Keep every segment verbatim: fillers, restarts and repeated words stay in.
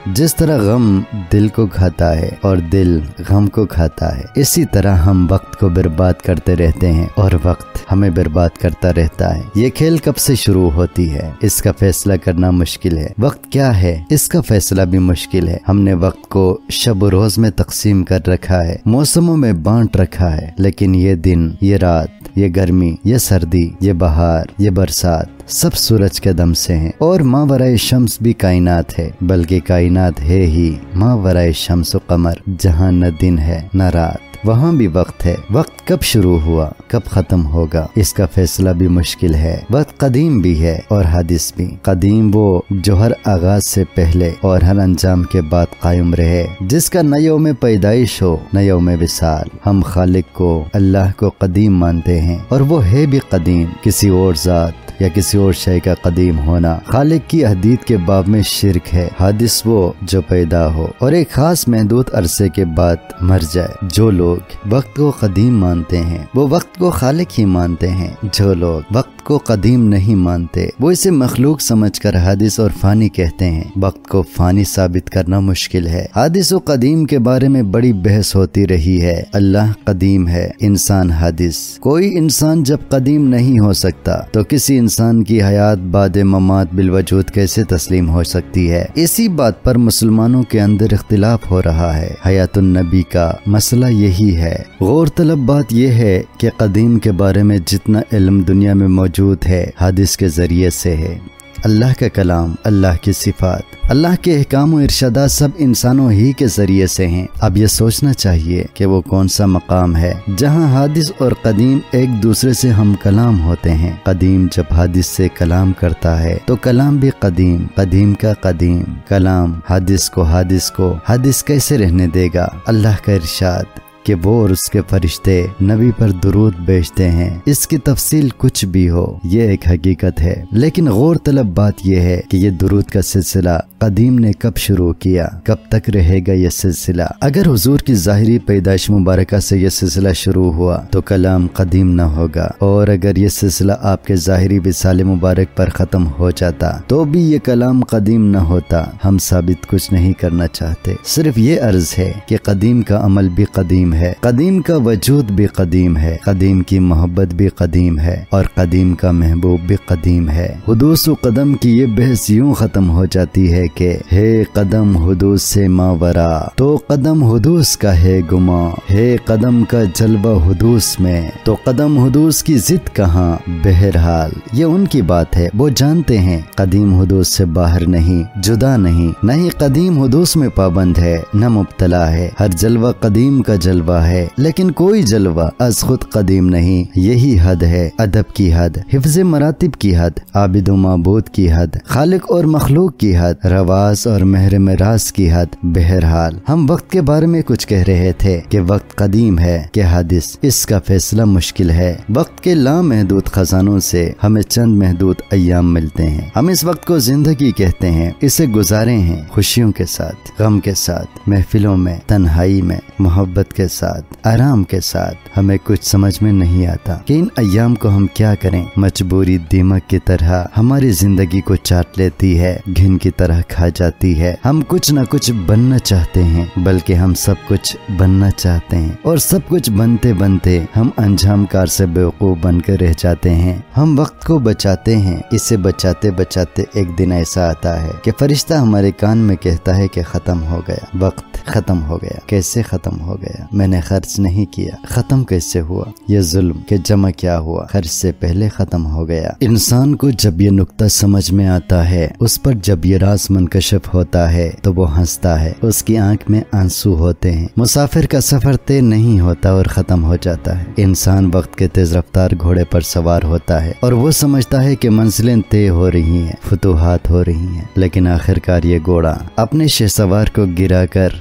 जिस तरह गम दिल को खाता है और दिल गम को खाता है, इसी तरह हम वक्त को बर्बाद करते रहते हैं और वक्त हमें बर्बाद करता रहता है। ये खेल कब से शुरू होती है, इसका फैसला करना मुश्किल है। वक्त क्या है, इसका फैसला भी मुश्किल है। हमने वक्त को शब रोज में तकसीम कर रखा है, मौसमों में बांट रखा है, लेकिन ये दिन, ये रात, ये गर्मी, ये सर्दी, ये बहार, ये बरसात सब सूरज के दम से हैं। और मावराए शम्स भी कायनात है, बल्कि कायनात है ही मावराए शम्स व कमर। जहाँ न दिन है न रात, वहाँ भी वक्त है। वक्त कब शुरू हुआ, कब खत्म होगा, इसका फैसला भी मुश्किल है। वक्त कदीम भी है और हादिस भी। कदीम वो जो हर आगाज से पहले और हर अंजाम के बाद कायम रहे, जिसका न यौम पैदाइश हो न यौम विसाल। हम खालिक को, अल्लाह को कदीम मानते हैं और वो है भी कदीम। किसी और जात या किसी और शय का कदीम होना खालिक की अहदीद के बाब में शिरक है। हादिस वो जो पैदा हो और एक खास महदूद अरसे के बाद मर जाए। जो लोग वक्त को कदीम मानते हैं वो वक्त को खालिक ही मानते हैं। जो लोग वक्त को कदीम नहीं मानते वो इसे मखलूक समझकर हादिस और फानी कहते हैं। वक्त को फानी साबित करना मुश्किल है। हादिस और कदीम के बारे में बड़ी बहस होती रही है। अल्लाह कदीम है, इंसान हादिस। कोई इंसान जब कदीम नहीं हो सकता तो किसी इंसान की हयात बाद ममात बिलवजूद कैसे तस्लीम हो सकती है। इसी बात पर मुसलमानों के अंदर इख्तिलाफ हो रहा है। हयातुन नबी का मसला यही है। गौर तलब बात यह है कि कदीम के बारे में जितना इल्म दुनिया में मौजूद है हादिस के जरिए से है। अल्लाह का कलाम, अल्लाह की सिफात, अल्लाह के अहकाम और इरशादात सब इंसानों ही के जरिए से हैं। अब ये सोचना चाहिए कि वो कौन सा मकाम है जहाँ हादिस और कदीम एक दूसरे से हम कलाम होते हैं। कदीम जब हादिस से कलाम करता है तो कलाम भी कदीम, कदीम का कदीम। कलाम हादिस को हादिस को हादिस कैसे रहने देगा। अल्लाह का इरशाद कि वो और उसके फरिश्ते नबी पर दुरूद भेजते हैं। इसकी तफसील कुछ भी हो, ये एक हकीकत है। लेकिन गौर तलब बात यह है कि ये दुरूद का सिलसिला कदीम ने कब शुरू किया, कब तक रहेगा ये सिलसिला। अगर हुजूर की ज़ाहिरी पैदाइश मुबारका से ये सिलसिला शुरू हुआ तो कलाम कदीम न होगा, और अगर ये सिलसिला आपके ज़ाहिरी विसाल मुबारक पर ख़त्म हो जाता तो भी ये कलाम कदीम न होता। हम साबित कुछ नहीं करना चाहते, सिर्फ ये अर्ज है कि कदीम का अमल भी कदीम है, कदीम का वजूद भी कदीम है, कदीम की मोहब्बत भी कदीम है और कदीम का महबूब भी कदीम है। हुदूस व कदम की ये बहस यूं खत्म हो जाती है कि हे कदम हुदूस से मावरा, तो कदम हुदूस का है गुमा, हे कदम का जलवा हुदूस में, तो कदम हुदूस की जिद कहाँ। बहरहाल ये उनकी बात है, वो जानते हैं कदीम हुदूस से बाहर नहीं, जुदा नहीं, न ही कदीम हुदूस में पाबंद है, न मुब्तला है। हर जलवा कदीम का जलवा है, लेकिन कोई जलवा अज खुद कदीम नहीं। यही हद है अदब की हद, हिफ्ज़ मरातिब की हद, आबिद व माबूद की हद, खालिक और मखलूक की हद, रवास और महर मराज की हद। बहरहाल हम वक्त के बारे में कुछ कह रहे थे कि वक्त कदीम है कि हादिस, इसका फैसला मुश्किल है। वक्त के लामहदूद खजानों से हमें चंद महदूद अय्याम मिलते हैं। हम इस वक्त को जिंदगी कहते हैं। इसे गुजारे हैं खुशियों के साथ, गम के साथ, महफिलों में, तन्हाई में, मोहब्बत के साथ, आराम के साथ। हमें कुछ समझ में नहीं आता कि इन अय्याम को हम क्या करें। मजबूरी दीमक की तरह हमारी जिंदगी को चाट लेती है, घिन की तरह खा जाती है। हम कुछ न कुछ बनना चाहते हैं, बल्कि हम सब कुछ बनना चाहते हैं, और सब कुछ बनते बनते हम अंजाम कार से बेवकूफ बनकर रह जाते हैं। हम वक्त को बचाते हैं, इसे बचाते बचाते एक दिन ऐसा आता है कि फरिश्ता हमारे कान में कहता है कि खत्म हो गया, वक्त खत्म हो गया। कैसे खत्म हो गया? मैंने खर्च नहीं किया, खत्म कैसे हुआ? ये जुल्म के जमा क्या हुआ? खर्च से पहले खत्म हो गया। इंसान को जब ये नुक्ता समझ में आता है, उस पर जब ये राज मुनकशिफ होता है तो वो हंसता है, उसकी आंख में आंसू होते हैं। मुसाफिर का सफर तय नहीं होता और खत्म हो जाता है। इंसान वक्त के तेज रफ्तार घोड़े पर सवार होता है और वो समझता है कि मंजिलें तय हो रही हैं, फुतूहात हो रही हैं, लेकिन आखिरकार ये घोड़ा अपने शहसवार को गिराकर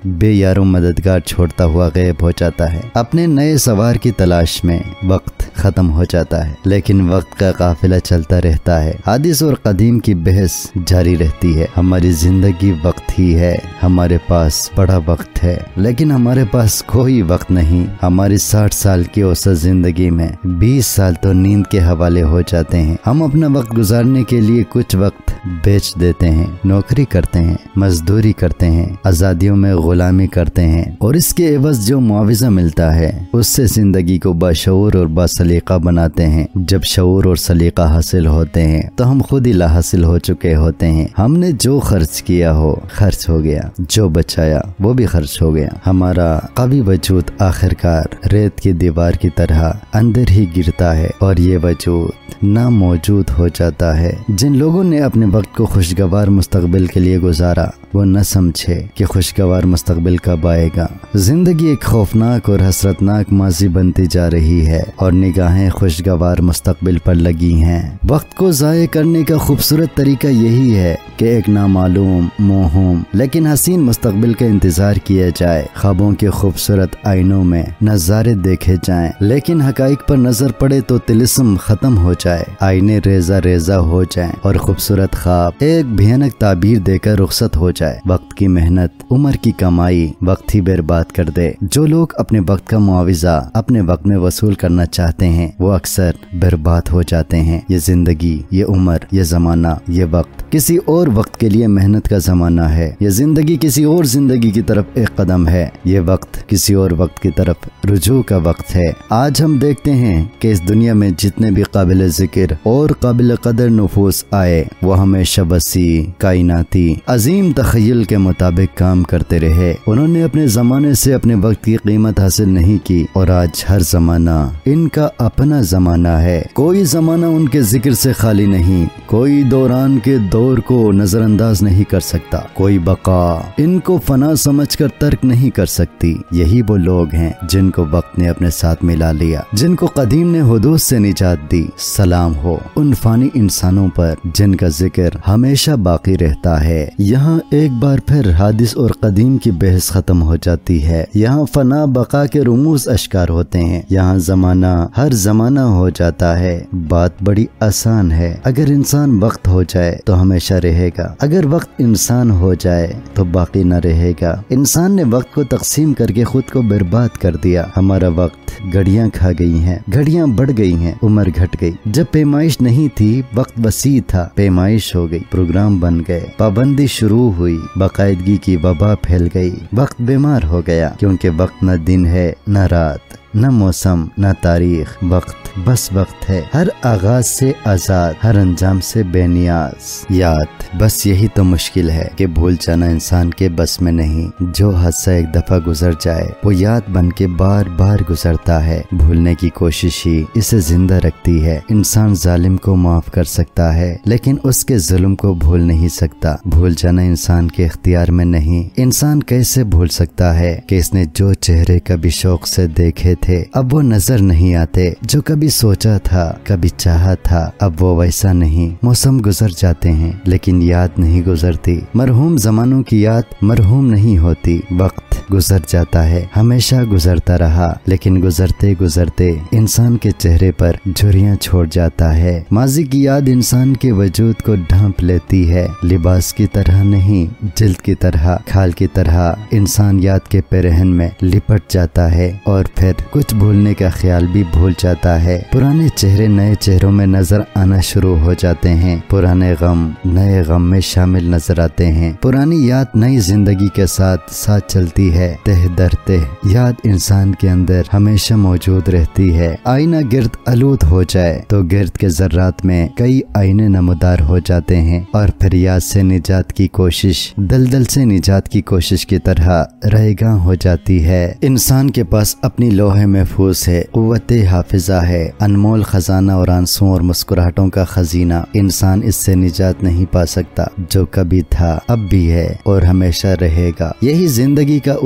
बेयारों मददगार छोड़ता हुआ गायब हो जाता है। अपने नए सवार की तलाश में वक्त खत्म हो जाता है, लेकिन वक्त का काफिला चलता रहता है। हादिस और कदीम की बहस जारी रहती है। हमारी जिंदगी वक्त ही है, हमारे पास बड़ा वक्त है, लेकिन हमारे पास कोई वक्त नहीं। हमारी साठ साल की औसत जिंदगी में बीस साल तो नींद के हवाले हो जाते हैं। हम अपना वक्त गुजारने के लिए कुछ वक्त बेच देते हैं, नौकरी करते हैं, मजदूरी करते हैं, आजादियों में गुलामी करते हैं, और इसके एवज जो मुआवजा मिलता है उससे जिंदगी को बाशऊर और बासलीका बनाते हैं। जब शऊर और सलीका हासिल होते हैं तो हम खुद ही लाहासिल हो चुके होते हैं। हमने जो खर्च किया हो खर्च हो गया, जो बचाया वो भी खर्च हो गया। हमारा कभी वजूद आखिरकार रेत की दीवार की तरह अंदर ही गिरता है और ये वजूद ना मौजूद हो जाता है। जिन लोगों ने अपने वक्त को खुशगवार मुस्तकबिल के लिए गुजारा वो न समझे कि खुशगवार मुस्तकबिल कब आएगा। जिंदगी एक खौफनाक और हसरतनाक माजी बनती जा रही है और निगाहें खुशगवार मुस्तकबिल पर लगी हैं। वक्त को ज़ाये करने का खूबसूरत तरीका यही है कि एक नामालूम, मोहूम लेकिन हसीन मुस्तकबिल का इंतजार किया जाए। ख्वाबों के खूबसूरत आईनों में नज़ारे देखे जाएं, लेकिन हकाइक पर नजर पड़े तो तिलिस्म खत्म हो जाए, आईने रेजा रेजा हो जाएं और खूबसूरत ख्वाब एक भयानक ताबीर देकर रुखसत हो जाए। वक्त की मेहनत, उम्र की कमाई वक्त ही बर्बाद कर दे। जो लोग अपने वक्त का मुआविजा अपने वक्त में वसूल करना चाहते हैं वो अक्सर बर्बाद हो जाते हैं। ये जिंदगी, ये उम्र, ये जमाना, ये वक्त किसी और वक्त के लिए मेहनत का जमाना है। ये जिंदगी किसी और जिंदगी की तरफ एक कदम है। ये वक्त किसी और वक्त की तरफ रुजू का वक्त है। आज हम देखते हैं कि इस दुनिया में जितने भी काबिल जिक्र और काबिल कदर नफूस आए वो हमेशा वसी, कायनाती, अजीम तखय्युल के मुताबिक काम करते रहे। उन्होंने अपने जमाने से अपने वक्त की कीमत हासिल नहीं की और आज हर जमाना इनका अपना जमाना है। कोई जमाना उनके जिक्र से खाली नहीं, कोई दौरान के दौर को नजरअंदाज नहीं कर सकता, कोई बका इनको फना समझकर तर्क नहीं कर सकती। यही वो लोग हैं जिनको वक्त ने अपने साथ मिला लिया, जिनको कदीम ने हुदूद से निजात दी। सलाम हो उन फानी इंसानों पर जिनका जिक्र हमेशा बाकी रहता है। यहाँ एक बार फिर हादिस और कदीम की बहस खत्म हो जाती है। यहाँ फना बका के रुमूज अश्कार होते हैं। यहाँ जमाना हर जमाना हो जाता है। बात बड़ी आसान है, अगर इंसान वक्त हो जाए तो हमेशा रहेगा, अगर वक्त इंसान हो जाए तो बाकी न रहेगा। इंसान ने वक्त को तकसीम करके खुद को बर्बाद कर दिया। हमारा वक्त घड़ियां खा गई हैं, घड़ियां बढ़ गई हैं, उम्र घट गई। जब पैमाइश नहीं थी वक्त वसी था, पैमाइश हो गई, प्रोग्राम बन गए, पाबंदी शुरू हुई, बाकायदगी की वबा फैल गई, वक्त बीमार हो गया। क्योंकि वक्त न दिन है न रात, न मौसम न तारीख, वक्त बस वक्त है। हर आगाज से आजाद, हर अंजाम से बेनियाज। याद बस यही तो मुश्किल है कि भूल जाना इंसान के बस में नहीं। जो हादसा एक दफा गुजर जाए वो याद बन के बार बार गुजरता है। भूलने की कोशिश ही इसे जिंदा रखती है। इंसान जालिम को माफ कर सकता है लेकिन उसके जुल्म को भूल नहीं सकता। भूल जाना इंसान के इख्तियार में नहीं। इंसान कैसे भूल सकता है कि इसने जो चेहरे कभी शौक से देखे थे अब वो नजर नहीं आते, जो कभी सोचा था, कभी चाहा था, अब वो वैसा नहीं। मौसम गुजर जाते हैं लेकिन याद नहीं गुजरती। मरहूम जमानों की याद मरहूम नहीं होती। वक्त गुजर जाता है, हमेशा गुजरता रहा, लेकिन गुजरते गुजरते इंसान के चेहरे पर झुर्रियां छोड़ जाता है। माजी की याद इंसान के वजूद को ढांप लेती है। लिबास की तरह नहीं, जिल्द की तरह, खाल की तरह इंसान याद के पेरहन में लिपट जाता है और फिर कुछ भूलने का ख्याल भी भूल जाता है। पुराने चेहरे नए चेहरों में नजर आना शुरू हो जाते हैं। पुराने गम नए गम में शामिल नजर आते हैं। पुरानी याद नई जिंदगी के साथ साथ चलती है। तह दर तह याद इंसान के अंदर हमेशा मौजूद रहती है। आईना गिर्द आलूद हो जाए तो गिर्द के जर्रात में कई आईने नमदार हो जाते हैं और फिर याद से निजात की कोशिश दलदल से निजात की कोशिश की तरह रहेगा हो जाती है। इंसान के पास अपनी लोहे महफूज है, कुव्वते हाफिजा है, अनमोल खजाना और आंसुओं और मुस्कुराहटों का खजीना। इंसान इससे निजात नहीं पा सकता। जो कभी था अब भी है और हमेशा रहेगा। यही जिंदगी का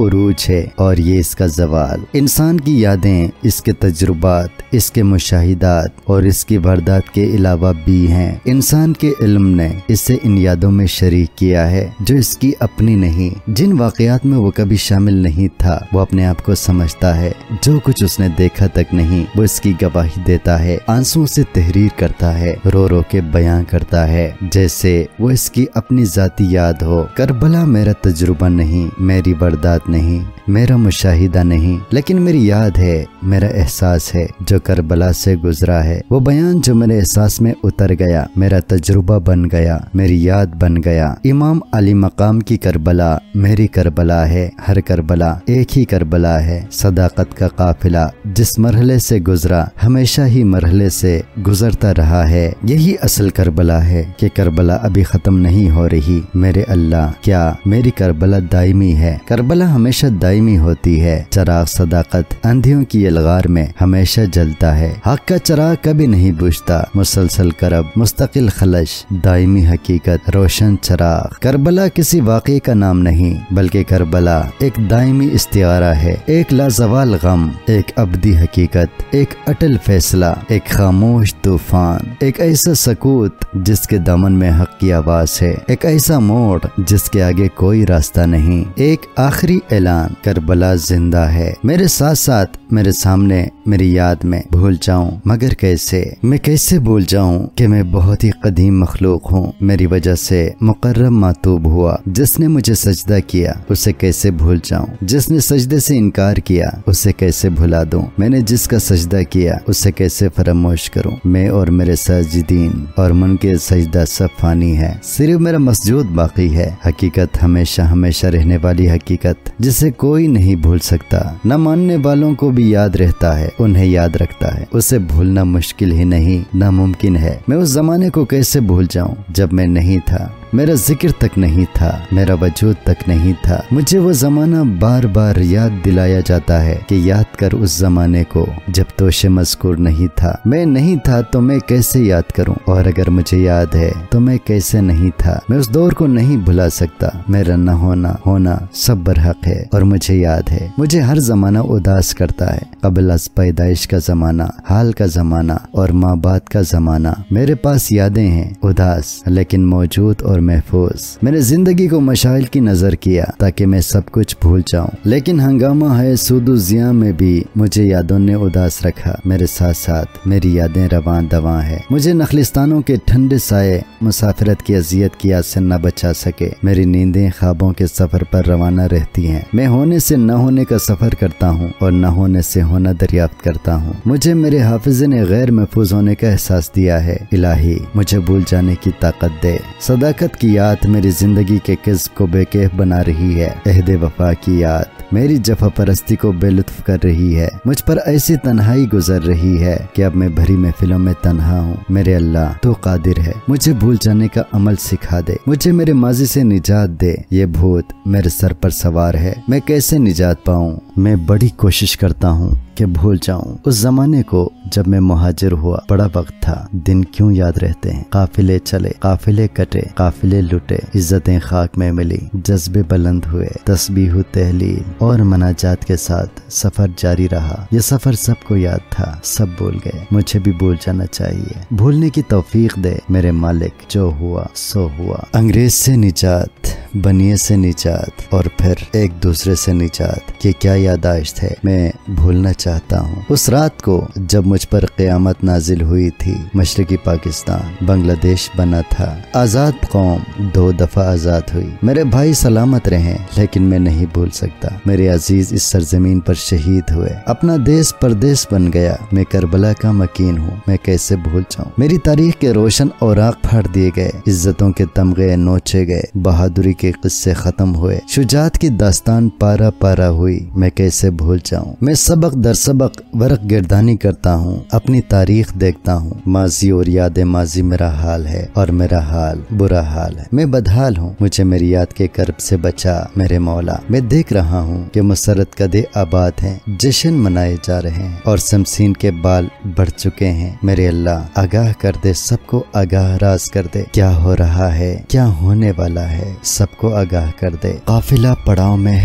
उरूज है और ये इसका जवाल। इंसान की यादें, इसके तजुर्बात, इसके मुशाहिदात और इसकी वारदात के अलावा भी हैं। इंसान के इल्म ने इसे इन यादों में शरीक किया है जो इसकी अपनी नहीं। जिन वाकयात में वो कभी शामिल नहीं था वो अपने आप को समझता है। जो कुछ उसने देखा तक नहीं वो इसकी गवाही देता है। आंसुओं से तहरीर करता है, रो रो के बयां करता है जैसे वो इसकी अपनी जाती याद हो। करबला मेरा तजुर्बा नहीं, मेरी वारदात नहीं, मेरा मुशाहिदा नहीं, लेकिन मेरी याद है, मेरा एहसास है जो करबला से गुजरा है। वो बयान जो मेरे एहसास में उतर गया, मेरा तजुर्बा बन गया, मेरी याद बन गया। इमाम अली मकाम की करबला मेरी करबला है। हर करबला एक ही करबला है। सदाकत का काफिला जिस मरहले से गुजरा हमेशा ही मरहले से गुजरता रहा है। यही असल करबला है कि करबला अभी खत्म नहीं हो रही। मेरे अल्लाह, क्या मेरी करबला दायमी है? करबला हमेशा दायमी होती है। चराग सदाकत अंधियों की अलगार में हमेशा जलता है। हक का चराग कभी नहीं बुझता। मुसलसल करब, मुस्तकिल खलश, दायमी हकीकत, रोशन चराग। करबला किसी वाक़े का नाम नहीं बल्कि करबला एक दायमी इस्तिआरा है। एक लाजवाल गम, एक अबदी हकीकत, एक अटल फैसला, एक खामोश तूफान, एक ऐसा सकूत जिसके दामन में हक की आवाज है, एक ऐसा मोड़ जिसके आगे कोई रास्ता नहीं, एक आखिरी ऐलान। करबला जिंदा है मेरे साथ साथ, मेरे सामने, मेरी याद में। भूल जाऊं मगर कैसे? मैं कैसे भूल जाऊं कि मैं बहुत ही कदीम मखलूक हूँ। मेरी वजह से मुकर्रम मातूब हुआ जिसने मुझे सजदा किया, उसे कैसे भूल जाऊं? जिसने सजदे से इनकार किया उसे कैसे भुला दूं? मैंने जिसका सजदा किया उसे कैसे फरामोश करूं? मैं और मेरे साजिदीन और मन के सजदा सब फानी है, सिर्फ मेरा मसजूद बाकी है। हकीकत हमेशा हमेशा रहने वाली हकीकत जिसे कोई नहीं भूल सकता। न मानने वालों को भी याद रहता है, उन्हें याद रखता है। उसे भूलना मुश्किल ही नहीं, नामुमकिन है। मैं उस जमाने को कैसे भूल जाऊं जब मैं नहीं था, मेरा जिक्र तक नहीं था, मेरा वजूद तक नहीं था। मुझे वो जमाना बार बार याद दिलाया जाता है कि याद कर उस जमाने को जब तोशे मज़कूर नहीं था। मैं नहीं था तो मैं कैसे याद करूं, और अगर मुझे याद है तो मैं कैसे नहीं था। मैं उस दौर को नहीं भुला सकता। मेरा न होना होना सब बरहक है और मुझे याद है। मुझे हर जमाना उदास करता है। कबल अज पैदाइश का जमाना, हाल का जमाना और माँ बाप का जमाना। मेरे पास यादें हैं उदास लेकिन मौजूद और महफूज। मैंने जिंदगी को मशाइल की नजर किया ताकि मैं सब कुछ भूल जाऊं, लेकिन हंगामा है सूदो जिया में भी मुझे यादों ने उदास रखा। मेरे साथ साथ मेरी यादें रवां दवां है। मुझे नखलिस्तानों के ठंडे साए मुसाफिरत की अजियत की याद से न बचा सके। मेरी नींदें ख्वाबों के सफर पर रवाना रहती हैं। मैं होने से न होने का सफर करता हूँ और न होने से होना दरियाफ्त करता हूँ। मुझे मेरे हाफिज़े ने गैर महफूज होने का एहसास दिया है। इलाही मुझे भूल जाने की ताकत दे। सदाकत की याद मेरी जिंदगी के किस्म को बेकैफ बना रही है। अहदे वफा की याद मेरी जफा परस्ती को बेलुत्फ कर रही है। मुझ पर ऐसी तन्हाई गुजर रही है कि अब मैं भरी महफिलों में तन्हा हूँ। मेरे अल्लाह तो कादिर है, मुझे भूल जाने का अमल सिखा दे। मुझे मेरे माजी से निजात दे। ये भूत मेरे सर पर सवार है, मैं कैसे निजात पाऊँ? मैं बड़ी कोशिश करता हूँ कि भूल जाऊं उस जमाने को जब मैं मुहाजिर हुआ। बड़ा वक्त था, दिन क्यों याद रहते हैं। काफिले चले, काफिले कटे, काफिले लुटे, इज्जतें खाक में मिली, जज्बे बुलंद हुए, तस्बीह तहलील और मनाजात के साथ सफर जारी रहा। ये सफर सबको याद था, सब भूल गए। मुझे भी भूल जाना चाहिए। भूलने की तौफीक दे मेरे मालिक। जो हुआ सो हुआ। अंग्रेज से निजात, बनिए से निजात और फिर एक दूसरे से निजात, ये क्या यादाश्त है। मैं भूलना चाहता हूँ उस रात को जब मुझ पर क़यामत नाजिल हुई थी। मशरकी पाकिस्तान बांग्लादेश बना था। आज़ाद कौम दो दफा आज़ाद हुई। मेरे भाई सलामत रहे, लेकिन मैं नहीं भूल सकता। मेरे अजीज इस सरजमीन पर शहीद हुए। अपना देश परदेश बन गया। मैं करबला का मकीन हूँ, मैं कैसे भूल जाऊँ। मेरी तारीख के रोशन औराक फाड़ दिए गए, इज्जतों के तमगे नोचे गए, बहादुरी के किस्से खत्म हुए, शुजात की दास्तान पारा पारा हुई। मैं कैसे भूल जाऊँ। मैं सबक दर सबक वरक गिरदानी करता हूँ, अपनी तारीख देखता हूँ। माजी और याद माजी मेरा हाल है और मेरा हाल बुरा हाल है। मैं बदहाल हूँ, मुझे मेरी याद के कर्ब से बचा मेरे मौला। मैं देख रहा हूँ कि मुसरत कदे आबाद हैं, जश्न मनाए जा रहे हैं और शमसीन के बाल बढ़ चुके हैं। मेरे अल्लाह आगाह कर दे, सबको आगाह राज कर दे। क्या हो रहा है, क्या होने वाला है, सबको आगाह कर दे। काफिला पड़ाव में है,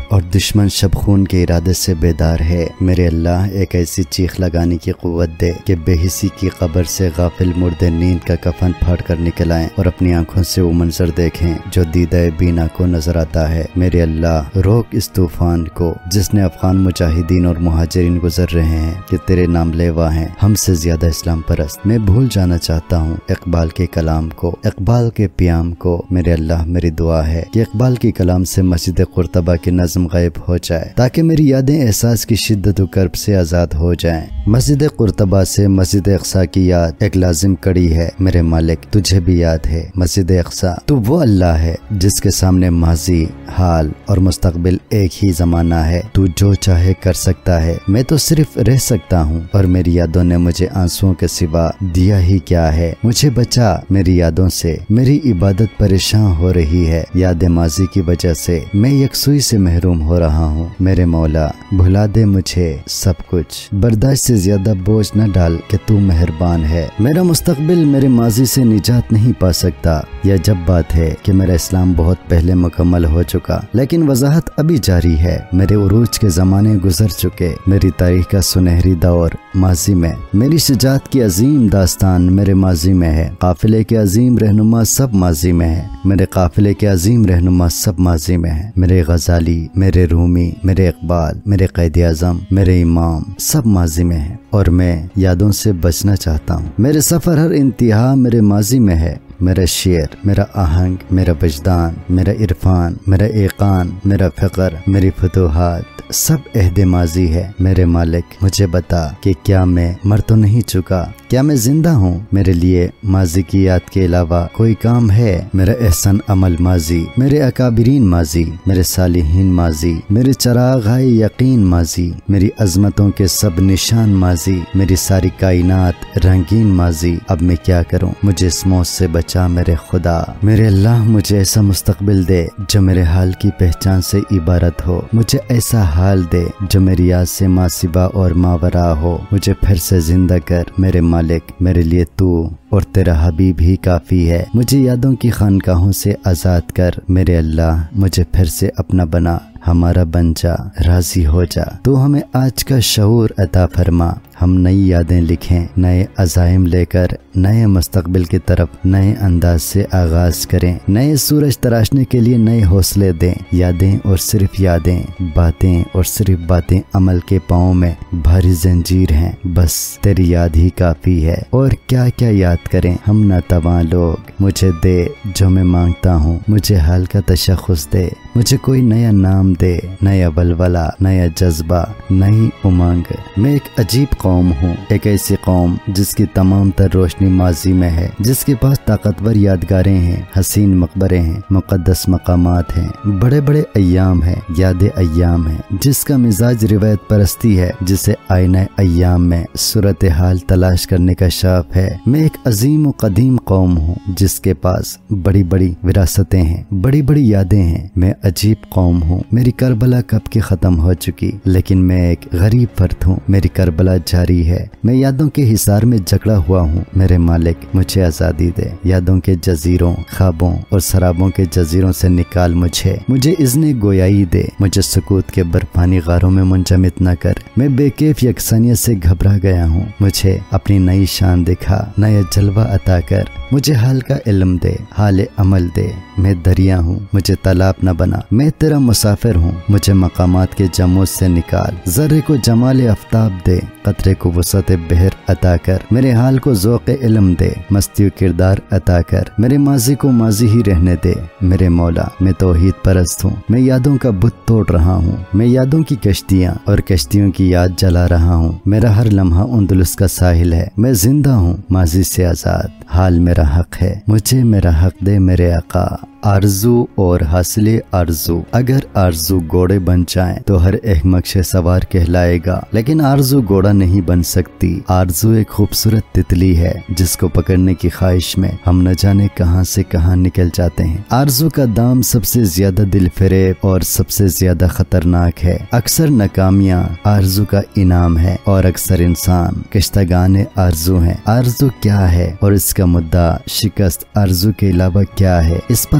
और दुश्मन शब खून के इरादे से बेदार है। मेरे अल्लाह एक ऐसी चीख लगाने की कुव्वत दे कि बेहिसी की कब्र से गाफिल मुर्दे नींद का कफन फाड़ कर निकल आएं और अपनी आंखों से वो मंजर देखें जो दीदाए बीना को नजर आता है। मेरे अल्लाह रोक इस तूफान को जिसने अफगान मुजाहिदीन और मुहाजिरीन गुजर रहे हैं कि तेरे नाम लेवा हैं, हमसे ज्यादा इस्लाम परस्त। मैं भूल जाना चाहता हूँ इकबाल के कलाम को, इकबाल के प्याम को। मेरे अल्लाह मेरी दुआ है कि इकबाल के कलाम से मस्जिद कुर्तबा की नज़्म गायब हो जाए ताकि मेरी यादें एहसास की शिद्दत व कर्ब से आजाद हो जाएं। मस्जिद कुर्तबा से मस्जिद अक्सा की याद एक लाजिम कड़ी है। मेरे मालिक तुझे भी याद है मस्जिद अक्सा, तू वो अल्लाह है जिसके सामने माजी, हाल और मुस्तकबिल एक ही जमाना है। तू जो चाहे कर सकता है, मैं तो सिर्फ रह सकता हूँ और मेरी यादों ने मुझे आंसुओं के सिवा दिया ही क्या है। मुझे बचा मेरी यादों से, मेरी इबादत परेशान हो रही है। याद माजी की वजह से मैं यकसुई से महरूम हो रहा हूँ। मेरे मौला भुला दे मुझे सब कुछ, बर्दाश्त से ज्यादा बोझ न डाल कि तू मेहरबान है। मेरा मुस्तकबिल मेरे माजी से निजात नहीं पा सकता। यह जब बात है कि मेरा इस्लाम बहुत पहले मुकम्मल हो चुका, लेकिन वजाहत अभी जारी है। मेरे उरूज के जमाने गुजर चुके, मेरी तारीख का सुनहरी दौर माजी में, मेरी शुजात की अजीम दास्तान मेरे माजी में है। काफिले के अजीम रहनुमा सब माजी में है, मेरे काफिले के अजीम रहनुमा सब माजी में है। मेरे गजाली, मेरे रूमी, मेरे इकबाल, मेरे कैद आज़म, मेरे इमाम सब माजी में है और मैं यादों से बचना चाहता हूँ। मेरे सफर हर इंतहा मेरे माजी में है। मेरा शेर, मेरा आहंग, मेरा वजदान, मेरा इरफान, मेरा एकान, मेरा फ़िक्र, मेरी फतूहात सब अहद माजी है। मेरे मालिक मुझे बता कि क्या मैं मर तो नहीं चुका, क्या मैं जिंदा हूँ? मेरे लिए माजी की याद के अलावा कोई काम है? मेरा एहसन अमल माजी, मेरे अकाबिरीन माजी, मेरे सालिहीन माजी, मेरे चराग़ यकीन माजी, मेरी अजमतों के सब निशान माजी, मेरी सारी कायनात रंगीन माजी। अब मैं क्या करूँ? मुझे इस मौत से बचा मेरे खुदा। मेरे अल्लाह मुझे ऐसा मुस्तकबिल दे जो मेरे हाल की पहचान से इबारत हो। मुझे ऐसा हाल दे जो मेरी याद से मासिबा और मावरा हो। मुझे फिर से जिंदा कर मेरे मालिक, मेरे लिए तू और तेरा हबीब ही काफी है। मुझे यादों की खानकाहों से आजाद कर मेरे अल्लाह, मुझे फिर से अपना बना, हमारा बन जा, राजी हो जा। तू हमें आज का शऊर अता फरमा, हम नई यादें लिखें, नए अज़ाइम लेकर नए मुस्तकबिल की तरफ नए अंदाज से आगाज करें। नए सूरज तराशने के लिए नए हौसले दें। यादें और सिर्फ यादें, बातें और सिर्फ बातें अमल के पाँव में भारी जंजीर हैं। बस तेरी याद ही काफी है और क्या क्या याद करें हम नातवां लोग। मुझे दे जो मैं मांगता हूँ, मुझे हाल का तशख़्ख़ुस दे, मुझे कोई नया नाम दे, नया बलवला, नया जज्बा, नई उमंग। मैं एक अजीब कौम हूँ, एक ऐसी कौम जिसकी तमाम तर रोशनी माजी में है, जिसके पास ताकतवर यादगारें हैं, हसीन मकबरे हैं, मुक़द्दस मकामात हैं, बड़े बड़े अय्याम हैं, यादें अय्याम हैं, जिसका मिजाज रिवायत परस्ती है, जिसे आईना अय्याम में सूरत हाल तलाश करने का शौक़ है। मैं एक अजीम व कदीम कौम हूँ जिसके पास बड़ी बड़ी विरासतें हैं, बड़ी बड़ी यादें हैं। मैं अजीब कौम हूँ। मेरी करबला कब की खत्म हो चुकी, लेकिन मैं एक गरीब फर्द हूँ। मेरी करबला जारी है। मैं यादों के हिसार में जकड़ा हुआ हूँ। मेरे मालिक मुझे आजादी दे। यादों के जजीरों, ख्वाबों और शराबों के जजीरों से निकाल मुझे। मुझे इज़्ने गोयाई दे। मुझे सुकूत के बर्फानी गारों में मुंजमिद न कर। मैं बेकैफ यकसानियत से घबरा गया हूँ। मुझे अपनी नई शान दिखा, नया जलवा अता कर। मुझे हाल का इल्म दे, हाल अमल दे। मैं दरिया हूँ, मुझे तालाब न बना। मैं तेरा मुसाफिर हूँ, मुझे मकामात के जमूज से निकाल। जर्रे को जमाल आफ्ताब दे, कतरे को वसअत बहर अता कर। मेरे हाल को ज़ौक़ इल्म दे, मस्ती किरदार अता कर। मेरे माजी को माजी ही रहने दे। मेरे मौला मैं तौहीद परस्त हूँ। मैं यादों का बुत तोड़ रहा हूँ। मैं यादों की कश्तियाँ और कश्तियों की याद जला रहा हूँ। मेरा हर लम्हा उंदुलुस का साहिल है। मैं जिंदा हूँ, माजी से आजाद। हाल मेरा हक है, मुझे मेरा हक दे मेरे आका। आरजू और हासिले आरजू। अगर आरजू घोड़े बन जाए तो हर अहमक से सवार कहलाएगा, लेकिन आरजू घोड़ा नहीं बन सकती। आरजू एक खूबसूरत तितली है जिसको पकड़ने की ख्वाहिश में हम न जाने कहां से कहां निकल जाते हैं। आरजू का दाम सबसे ज्यादा दिल फरेब और सबसे ज्यादा खतरनाक है। अक्सर नाकामियां आरजू का इनाम है और अक्सर इंसान कश्तगाने आरजू है। आरजू क्या है और इसका मुद्दा शिकस्त आरजू के अलावा क्या है, इस पर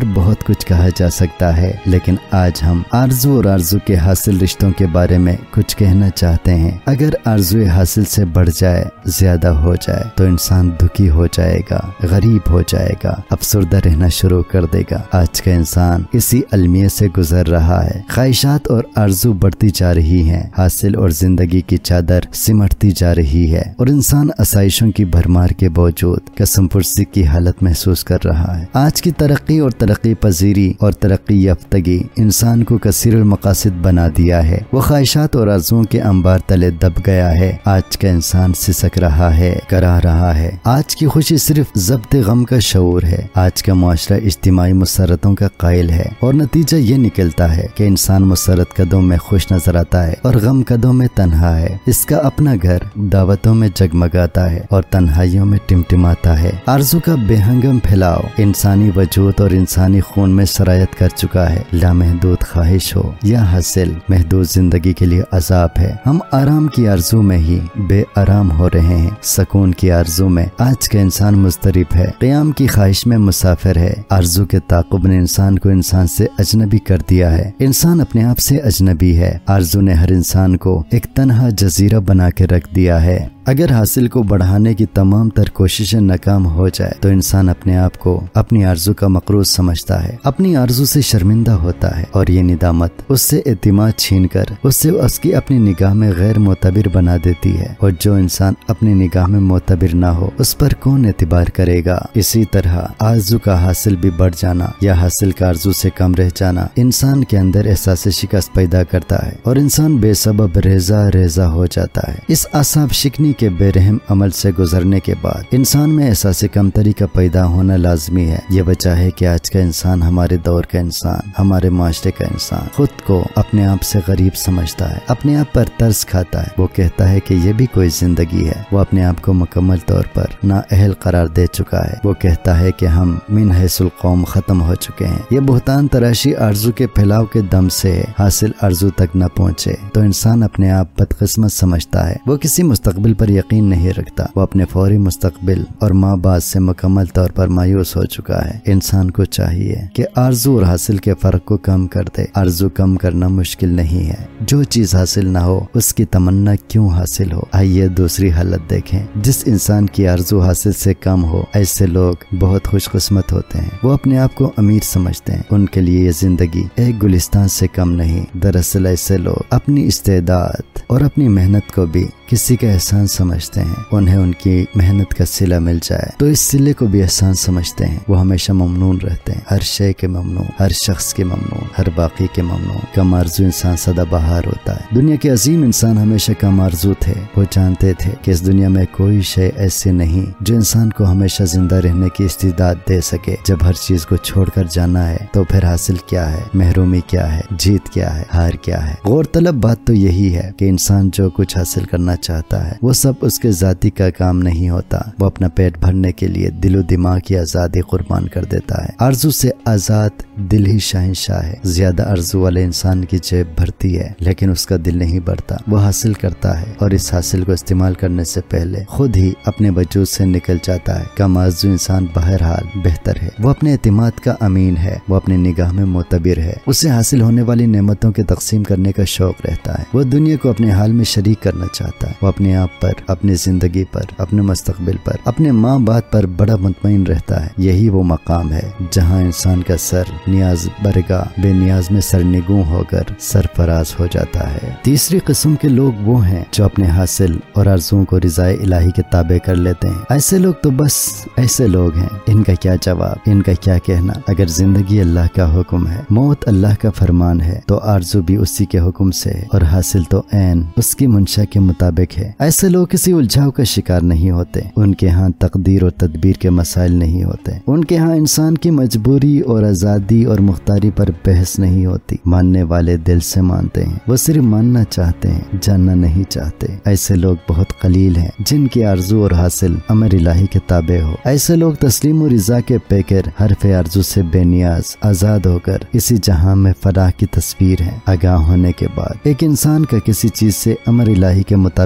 बहुत कुछ कहा जा सकता है, लेकिन आज हम आरजू और आरजू के हासिल रिश्तों के बारे में कुछ कहना चाहते हैं। अगर आरजू हासिल से बढ़ जाए, ज्यादा हो जाए, तो इंसान दुखी हो जाएगा, गरीब हो जाएगा, अफसरदा रहना शुरू कर देगा। आज का इंसान इसी अलमिया से गुजर रहा है। ख्वाहिशात और आरजू बढ़ती जा रही हैं, हासिल और जिंदगी की चादर सिमटती जा रही है और इंसान आसाइशों की भरमार के बावजूद कसम पुरसी की हालत महसूस कर रहा है। आज की तरक्की और तरक्की पजीरी और तरक्की याफ्तगी इंसान को कसीरुल मकासिद बना दिया है। वो ख्वाहिशात और आरजुओं के अंबार तले दब गया है। आज का इंसान सिसक रहा है, करा रहा है। आज की खुशी सिर्फ ज़ब्त गम का शऊर है। आज का मुआशरा इज्तिमाई मुसरतों का कायल है और नतीजा ये निकलता है कि इंसान मुसरत कदों में खुश नजर आता है और गम कदों में तन्हा है। इसका अपना घर दावतों में जगमगाता है और तन्हाइयों में टिमटिमाता है। आरजू का बेहंगम फैलाव इंसानी वजूद और इंसानी खून में सरायत कर चुका है। लामहदूद ख्वाहिश हो या हासिल, महदूद जिंदगी के लिए अजाब है। हम आराम की आरजू में ही बेआराम हो रहे हैं। सुकून की आरजू में आज का इंसान मुस्तरिब है। क़याम की ख्वाहिश में मुसाफिर है। आरजू के ताक़ुब ने इंसान को इंसान से अजनबी कर दिया है। इंसान अपने आप से अजनबी है। आरजू ने हर इंसान को एक तन्हा जजीरा बना के रख दिया है। अगर हासिल को बढ़ाने की तमाम तर कोशिशें नाकाम हो जाए तो इंसान अपने आप को अपनी आरजू का मकरूज समझता है, अपनी आरजू से शर्मिंदा होता है और ये निदामत उससे एतिमाद छीन कर उससे उसकी अपनी निगाह में गैर मोतबिर बना देती है। और जो इंसान अपनी निगाह में मोतबिर ना हो उस पर कौन एतबार करेगा। इसी तरह आरजू का हासिल भी बढ़ जाना या हासिल का आरजू से कम रह जाना इंसान के अंदर एहसास शिकस्त पैदा करता है और इंसान बेसबब रेजा रेजा हो जाता है। इस आसाब शिकनी के बेरहम अमल से गुजरने के बाद इंसान में एहसास कमतरी का पैदा होना लाजमी है। ये वजह है कि आज का इंसान, हमारे दौर का इंसान, हमारे माशरे का इंसान खुद को अपने आप से गरीब समझता है, अपने आप पर तरस खाता है। वो कहता है कि ये भी कोई जिंदगी है। वो अपने आप को मुकम्मल तौर पर नाअहल करार दे चुका है। वो कहता है कि हम मिन हैसुल कौम खत्म हो चुके हैं। ये बुहतान तराशी आरजू के फैलाव के दम से हासिल आरजू तक न पहुँचे तो इंसान अपने आप बदकिस्मत समझता है। वो किसी मुस्तकबिल पर यकीन नहीं रखता। वो अपने फौरी मुस्तकबिल और माँ बाप से मुकम्मल तौर पर मायूस हो चुका है। इंसान को चाहिए कि आरजू और हासिल के फर्क को कम कर दे। आरजू कम करना मुश्किल नहीं है। जो चीज हासिल ना हो उसकी तमन्ना क्यों हासिल हो। आइए दूसरी हालत देखें। जिस इंसान की आरजू हासिल से कम हो, ऐसे लोग बहुत खुशकिस्मत होते हैं। वो अपने आप को अमीर समझते हैं। उनके लिए ये जिंदगी एक गुलिस्तान से कम नहीं। दरअसल ऐसे लोग अपनी इस्तेदाद और अपनी मेहनत को भी किसी का एहसान समझते हैं। उन्हें उनकी मेहनत का सिला मिल जाए तो इस सिले को भी एहसान समझते हैं। वो हमेशा ममनून रहते हैं, हर शय के ममनून, हर शख्स के ममनून, हर बाकी के ममनून। कम आरजू इंसान सदाबहार होता है। दुनिया के अजीम इंसान हमेशा कम आरजू थे। वो जानते थे कि इस दुनिया में कोई शय ऐसी नहीं जो इंसान को हमेशा जिंदा रहने की इस्तिदाद दे सके। जब हर चीज को छोड़कर जाना है तो फिर हासिल क्या है, महरूमी क्या है, जीत क्या है, हार क्या है। गौरतलब बात तो यही है कि इंसान जो कुछ हासिल करना चाहता है वो सब उसके जाती का काम नहीं होता। वो अपना पेट भरने के लिए दिलो दिमाग की आजादी कुर्बान कर देता है। आरजू से आजाद दिल ही शहंशाह है। ज्यादा आरजू वाले इंसान की जेब भरती है लेकिन उसका दिल नहीं भरता। वो हासिल करता है और इस हासिल को इस्तेमाल करने से पहले खुद ही अपने वजूद से निकल जाता है। कम आरजू इंसान बहरहाल बेहतर है। वो अपने एतिमाद का अमीन है। वो अपनी निगाह में मोतबिर है। उसे हासिल होने वाली नेमतों के तकसीम करने का शौक रहता है। वो दुनिया को अपने हाल में शरीक करना चाहता है। वो अपने आप पर, अपनी जिंदगी पर, अपने मुस्तकबिल पर, अपने माँ बाप पर बड़ा मुतमईन रहता है। यही वो मकाम है जहाँ इंसान का सर नियाज बरगा बेनियाज में सरनिगू होकर सरफराज हो जाता है। तीसरी किस्म के लोग वो हैं जो अपने हासिल और आरज़ुओं को रिज़ाए इलाही के ताबे कर लेते हैं। ऐसे लोग तो बस ऐसे लोग हैं। इनका क्या जवाब, इनका क्या कहना। अगर जिंदगी अल्लाह का हुक्म है, मौत अल्लाह का फरमान है तो आरज़ू भी उसी के हुक्म से है और हासिल तो ऐन उसकी मंशा के मुताबिक है। ऐसे लोग किसी उलझाव का शिकार नहीं होते। उनके यहाँ तकदीर और तदबीर के मसाइल नहीं होते। उनके यहाँ इंसान की मजबूरी और आज़ादी और मुख्तारी पर बहस नहीं होती। मानने वाले दिल से मानते हैं। वो सिर्फ मानना चाहते हैं, जानना नहीं चाहते। ऐसे लोग बहुत कलील हैं जिनकी आरजू और हासिल अमर इलाही के ताबे हो। ऐसे लोग तस्लीम और रिजा के पेकर हरफ आरजू से बेनियाज आजाद होकर इसी जहां में फलाह की तस्वीर है। आगाह होने के बाद एक इंसान का किसी चीज से अमर इलाही के मुताबिक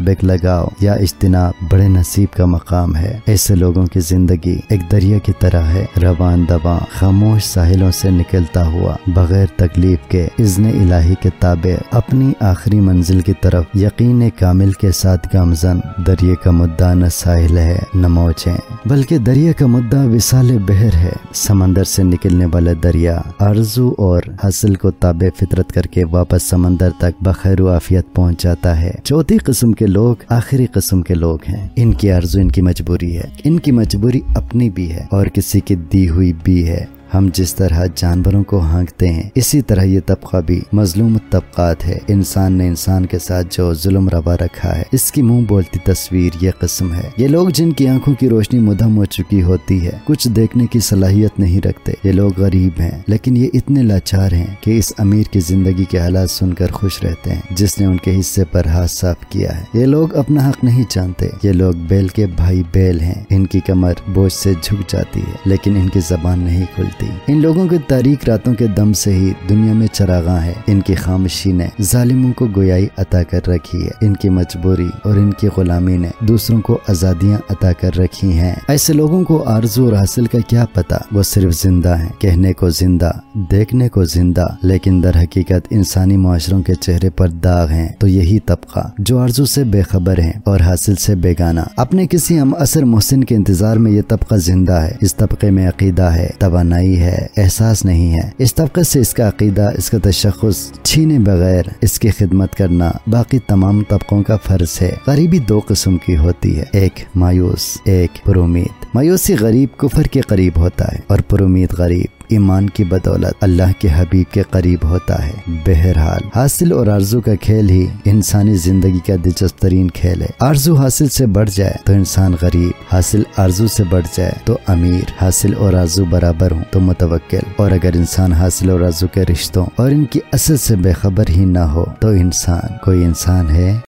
मुताबिक लगाव या इज्तिनाब बड़े नसीब का मकाम है। ऐसे लोगों की जिंदगी एक दरिया की तरह है, रवान दवा खामोश साहिलों से निकलता हुआ बगैर तकलीफ के इज़्न इलाही के ताबे अपनी आखिरी मंजिल की तरफ यकीन कामिल के साथ गामजन। दरिया का मुद्दा न साहिल है न मौज है, बल्कि दरिया का मुद्दा विसाल बहर है। समंदर से निकलने वाला दरिया आरजू और हासिल को ताबे फितरत करके वापस समंदर तक बखैर आफियत पहुंच जाता है। चौथी किस्म के लोग आखिरी किस्म के लोग हैं। इनकी आरजू इनकी मजबूरी है, इनकी मजबूरी अपनी भी है और किसी की दी हुई भी है। हम जिस तरह जानवरों को हाँकते हैं, इसी तरह ये तबका भी मजलूम तबकात है। इंसान ने इंसान के साथ जो जुल्म रवा रखा है, इसकी मुंह बोलती तस्वीर ये किस्म है। ये लोग जिनकी आंखों की रोशनी मुधम हो चुकी होती है, कुछ देखने की सलाहियत नहीं रखते। ये लोग गरीब हैं, लेकिन ये इतने लाचार हैं कि इस अमीर की जिंदगी के हालात सुनकर खुश रहते हैं जिसने उनके हिस्से पर हाथ साफ किया है। ये लोग अपना हक नहीं जानते। ये लोग बैल के भाई बैल हैं। इनकी कमर बोझ से झुक जाती है, लेकिन इनकी जबान नहीं खुलती। इन लोगों के तारीक रातों के दम से ही दुनिया में चरागा है। इनकी खामोशी ने जालिमों को गोयाई अता कर रखी है। इनकी मजबूरी और इनकी गुलामी ने दूसरों को आजादियां अता कर रखी हैं। ऐसे लोगों को आरजू और हासिल का क्या पता, वो सिर्फ जिंदा हैं, कहने को जिंदा, देखने को जिंदा, लेकिन दर हकीकत इंसानी मुआशरों के चेहरे पर दाग हैं। तो यही तबका जो आरजू से बेखबर है और हासिल से बेगाना, अपने किसी हम असर मोहसिन के इंतजार में ये तबका जिंदा है। इस तबके में अकीदा है, तवानाई है, एहसास नहीं है। इस तबके से इसका अकीदा, इसका तशख्खुस छीने बगैर इसकी खिदमत करना बाकी तमाम तबकों का फर्ज है। गरीबी दो किस्म की होती है, एक मायूस, एक पुरुमीद। मायूसी गरीब कुफर के करीब होता है और पुरुमीद गरीब ईमान की बदौलत अल्लाह के हबीब के करीब होता है। बहरहाल हासिल और आरजू का खेल ही इंसानी जिंदगी का दिलचस्प तरीन खेल है। आरजू हासिल से बढ़ जाए तो इंसान गरीब, हासिल आरजू से बढ़ जाए तो अमीर। हासिल और आरजू बराबर हो तो मुतवक्किल, और अगर इंसान हासिल और आरजू के रिश्तों और इनकी असल से बेखबर ही ना हो तो इंसान कोई इंसान है